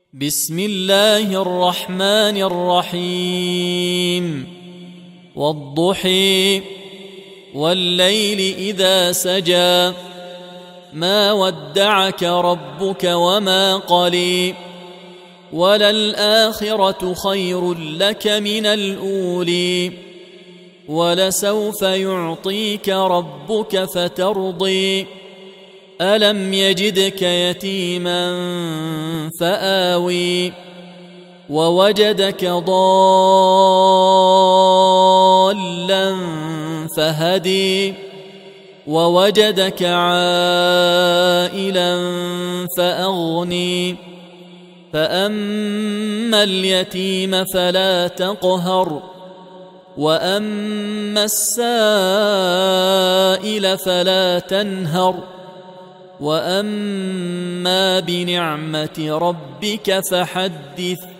بسم الله الرحمن الرحيم والضحى والليل إذا سجى ما ودعك ربك وما قلى وللآخرة خير لك من الأولى ولسوف يعطيك ربك فترضي ألم يجدك يتيما فآوي ووجدك ضالا فهدي ووجدك عائلا فأغني فأما اليتيم فلا تقهر وأما السائل فلا تنهر وأما بنعمة ربك فحدث